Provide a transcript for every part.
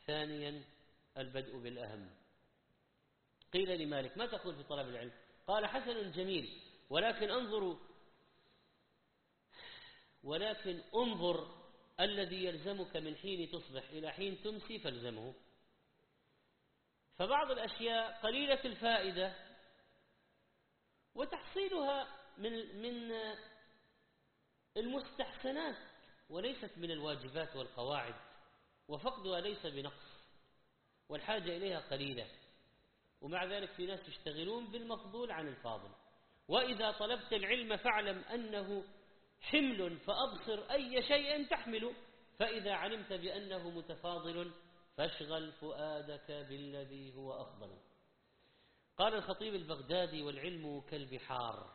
ثانيا البدء بالأهم. قيل لمالك: ما تقول في طلب العلم؟ قال: حسن جميل، ولكن انظر الذي يلزمك من حين تصبح إلى حين تمسي فالزمه. فبعض الأشياء قليلة الفائدة وتحصيلها من المستحسنات وليست من الواجبات والقواعد، وفقدها ليس بنقص والحاجة إليها قليلة، ومع ذلك في ناس يشتغلون بالمفضول عن الفاضل. وإذا طلبت العلم فاعلم أنه حمل فأبصر أي شيء تحمل، فإذا علمت بأنه متفاضل فاشغل فؤادك بالذي هو أفضل. قال الخطيب البغدادي: والعلم كالبحار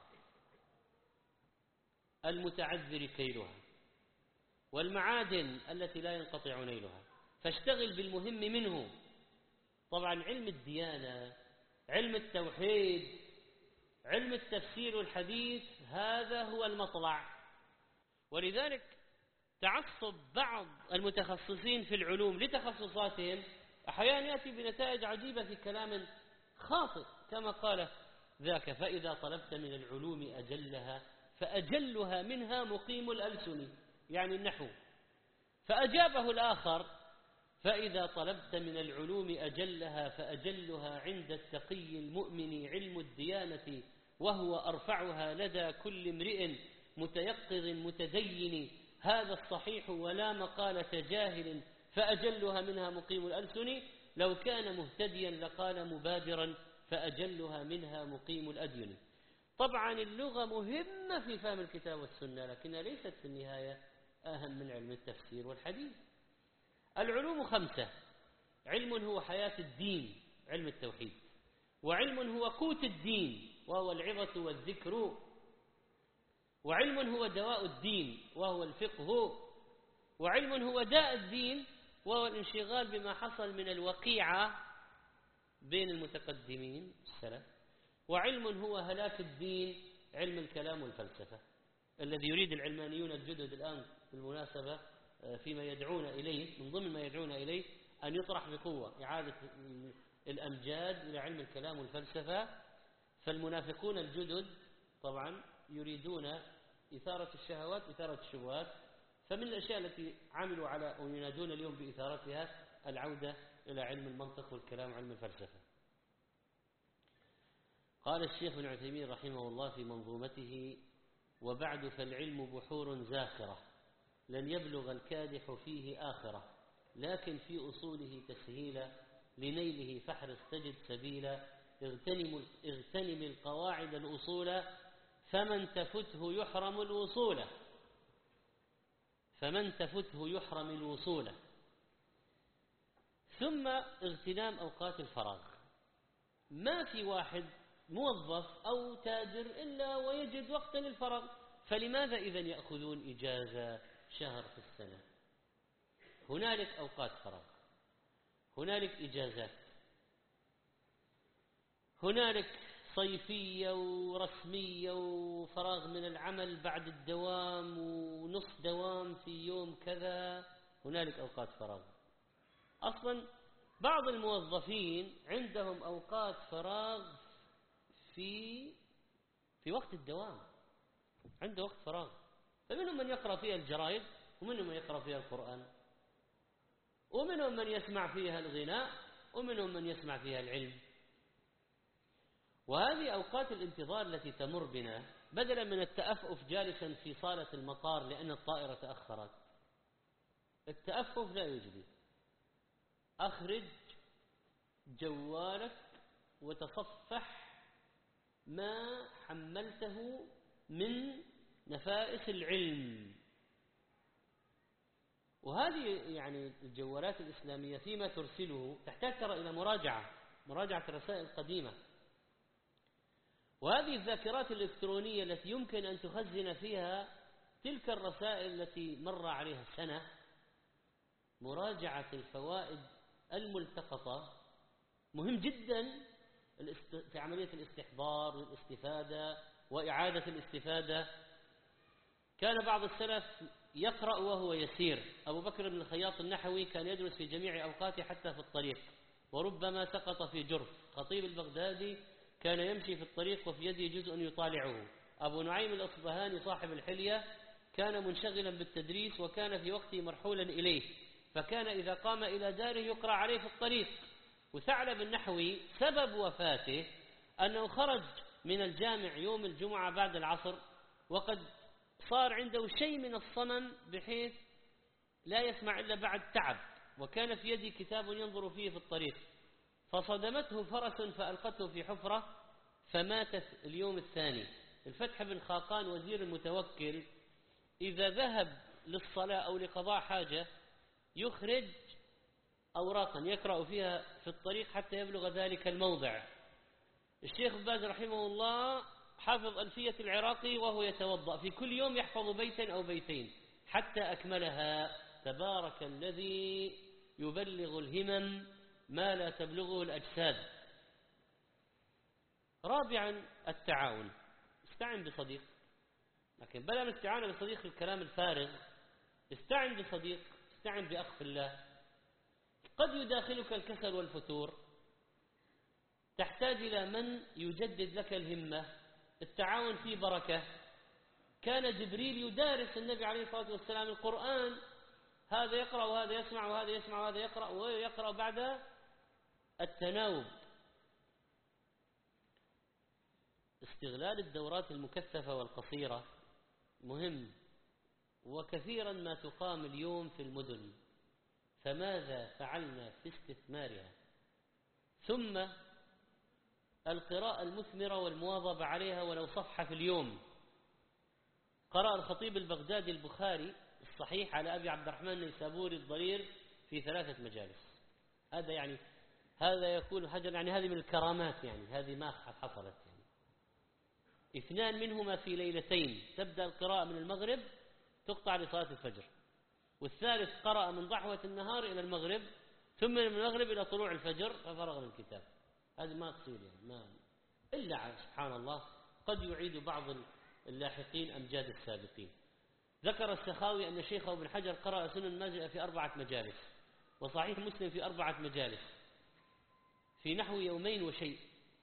المتعذر كيلها والمعادن التي لا ينقطع نيلها، فاشتغل بالمهم منه. طبعا علم الديانة، علم التوحيد، علم التفسير والحديث، هذا هو المطلع. ولذلك تعصب بعض المتخصصين في العلوم لتخصصاتهم أحيانا يأتي بنتائج عجيبة في كلام خاطئ، كما قال ذاك: فإذا طلبت من العلوم أجلها فأجلها منها مقيم الألسن، يعني النحو. فأجابه الآخر: فإذا طلبت من العلوم أجلها فأجلها عند التقي المؤمن علم الديانة، وهو أرفعها لدى كل امرئ متيقظ متدين، هذا الصحيح ولا مقالة جاهل، فأجلها منها مقيم الألسن. لو كان مهتديا لقال مبادرا، فأجلها منها مقيم الأدين. طبعا اللغة مهمة في فهم الكتاب والسنة، لكنها ليست في النهاية أهم من علم التفسير والحديث. العلوم 5: علم هو حياة الدين، علم التوحيد، وعلم هو قوت الدين وهو العظة والذكر، وعلم هو دواء الدين وهو الفقه، وعلم هو داء الدين وهو الانشغال بما حصل من الوقيعة بين المتقدمين السلف، وعلم هو هلاك الدين، علم الكلام والفلسفة، الذي يريد العلمانيون الجدد الآن بالمناسبة فيما يدعون إليه، من ضمن ما يدعون إليه أن يطرح بقوة إعادة الأمجاد إلى علم الكلام والفلسفة. فالمنافقون الجدد طبعا يريدون إثارة الشهوات، إثارة الشبهات، فمن الأشياء التي عملوا على أو ينادون اليوم بإثارتها العودة إلى علم المنطق والكلام وعلم الفلسفة. قال الشيخ ابن عثيمين رحمه الله في منظومته: وبعد فالعلم بحور زاخرة لن يبلغ الكادح فيه آخرة، لكن في أصوله تسهيلا لنيله فاحرص تجد سبيلا، اغتنم القواعد الأصول فمن تفته يحرم الوصول، فمن تفته يحرم الوصول. ثم اغتنام أوقات الفراغ. ما في واحد موظف أو تاجر إلا ويجد وقتا للفراغ، فلماذا إذن يأخذون إجازة شهر في السنة؟ هنالك أوقات فراغ، هنالك إجازات، هنالك صيفية ورسمية وفراغ من العمل بعد الدوام ونصف دوام في يوم كذا، هنالك أوقات فراغ. أصلا بعض الموظفين عندهم أوقات فراغ في وقت الدوام، عنده وقت فراغ، فمنهم من يقرأ فيها الجرائد، ومنهم من يقرأ فيها القرآن، ومنهم من يسمع فيها الغناء، ومنهم من يسمع فيها العلم. وهذه أوقات الانتظار التي تمر بنا، بدلا من التأفف جالسا في صالة المطار لأن الطائرة تأخرت، التأفف لا يجدي. أخرج جوالك وتصفح ما حملته من نفائس العلم. وهذه يعني الجوالات الإسلامية فيما ترسله تحتاج ترى إلى مراجعة الرسائل القديمة، وهذه الذاكرات الإلكترونية التي يمكن أن تخزن فيها تلك الرسائل التي مر عليها سنة، مراجعة الفوائد الملتقطة مهم جدا في عملية الاستحضار والاستفادة وإعادة الاستفادة. كان بعض السلف يقرأ وهو يسير. أبو بكر بن الخياط النحوي كان يدرس في جميع أوقاته حتى في الطريق، وربما سقط في جرف. خطيب البغدادي كان يمشي في الطريق وفي يده جزء يطالعه. أبو نعيم الأصبهاني صاحب الحلية كان منشغلا بالتدريس، وكان في وقته مرحولا إليه، فكان إذا قام إلى داره يقرأ عليه في الطريق. وثعلب النحوي سبب وفاته أنه خرج من الجامع يوم الجمعة بعد العصر وقد صار عنده شيء من الصمم بحيث لا يسمع إلا بعد تعب، وكان في يدي كتاب ينظر فيه في الطريق، فصدمته فرس فألقته في حفرة فمات اليوم الثاني. الفتح بن خاقان وزير المتوكل إذا ذهب للصلاة أو لقضاء حاجة يخرج أوراقا يقرأ فيها في الطريق حتى يبلغ ذلك الموضع. الشيخ باز رحمه الله حافظ ألفية العراقي وهو يتوضأ، في كل يوم يحفظ بيتا أو بيتين حتى أكملها. تبارك الذي يبلغ الهمم ما لا تبلغه الأجساد. رابعا التعاون. استعن بصديق، لكن بلا من استعانة بصديق الكلام الفارغ، استعن بصديق، استعن بأخ في الله. قد يداخلك الكسل والفتور، تحتاج إلى من يجدد لك الهمة. التعاون فيه بركة. كان جبريل يدارس النبي عليه الصلاة والسلام القرآن، هذا يقرأ وهذا يسمع وهذا يسمع وهذا يقرأ، ويقرأ بعد التناوب. استغلال الدورات المكثفة والقصيرة مهم، وكثيرا ما تقام اليوم في المدن، فماذا فعلنا في استثمارها؟ ثم القراءة المثمرة والمواظبة عليها ولو صفحة في اليوم. قرأ الخطيب البغدادي البخاري الصحيح على أبي عبد الرحمن النيسابوري الضرير في 3 مجالس. هذا يكون حجر، يعني هذه من الكرامات، يعني هذه ما حصلت، يعني 2 منهما في ليلتين. تبدأ القراءة من المغرب تقطع لصلاة الفجر، والثالث قرأ من ضحوة النهار إلى المغرب، ثم من المغرب إلى طلوع الفجر ففرغ من الكتاب. هذه ما تصير، يعني ما إلا سبحان الله قد يعيد بعض اللاحقين أمجاد السابقين. ذكر السخاوي أن شيخه ابن حجر قرأ سنن ماجه في 4 مجالس، وصحيح مسلم في 4 مجالس، في نحو 2 يوم وشيء.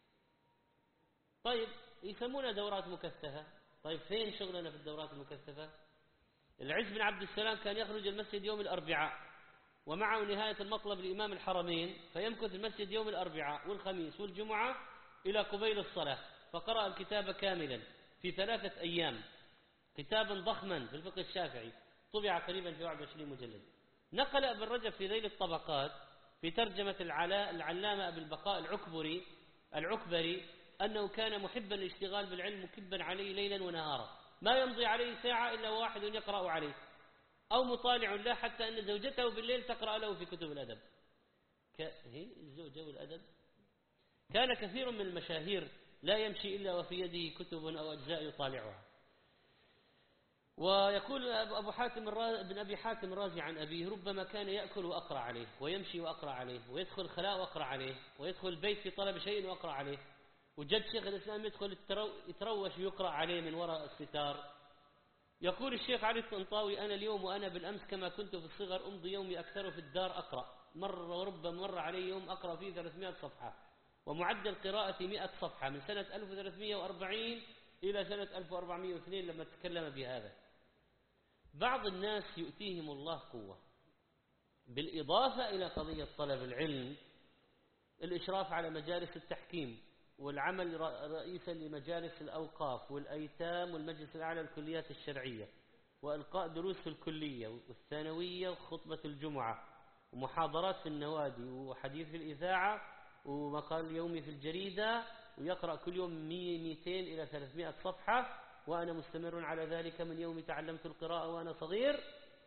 طيب يسمونها دورات مكثفة. طيب فين شغلنا في الدورات المكثفة؟ العز بن عبد السلام كان يخرج المسجد يوم الأربعاء، ومعه نهاية المطلب لإمام الحرمين، فيمكث المسجد يوم الأربعاء والخميس والجمعة إلى قبيل الصلاة، فقرأ الكتاب كاملا في 3 أيام، كتابا ضخما في الفقه الشافعي، طبع قريبا في 21 مجلد. نقل ابن رجب في ذيل الطبقات في ترجمة العلامة أبي البقاء العكبري أنه كان محبا للاشتغال بالعلم مكبا عليه ليلا ونهارا، ما يمضي عليه ساعة إلا واحد يقرأ عليه أو مطالع له، حتى أن زوجته بالليل تقرأ له في كتب الأدب. هي الزوجة والأدب. كان كثير من المشاهير لا يمشي إلا وفي يده كتب أو أجزاء يطالعها. ويقول ابن أبي حاتم الرازي عن أبيه: ربما كان يأكل وأقرأ عليه، ويمشي وأقرأ عليه، ويدخل الخلاء وأقرأ عليه، ويدخل البيت في طلب شيء وأقرأ عليه. وجد شيخ الإسلام يدخل يتروش ويقرأ عليه من وراء الستار. يقول الشيخ علي الطنطاوي: أنا اليوم وأنا بالأمس كما كنت في الصغر أمضي يومي أكثر في الدار أقرأ، مرة وربما مر علي يوم أقرأ فيه 300 صفحة، ومعدل قراءتي 100 صفحة من سنة 1340 إلى سنة 1402 لما تكلم بهذا. بعض الناس يؤتيهم الله قوة، بالإضافة إلى قضية طلب العلم، الإشراف على مجالس التحكيم، والعمل رئيسا لمجالس الأوقاف والأيتام والمجلس الأعلى للكليات الشرعية، وإلقاء دروس في الكلية والثانوية وخطبة الجمعة ومحاضرات في النوادي وحديث في الإذاعة ومقال يومي في الجريدة، ويقرأ كل يوم 200 إلى 300 صفحة، وأنا مستمر على ذلك من يوم تعلمت القراءة وأنا صغير.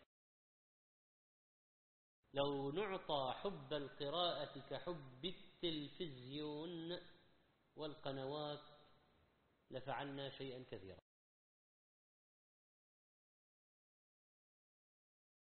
لو نعطى حب القراءة كحب التلفزيون والقنوات لفعلنا شيئا كثيرا.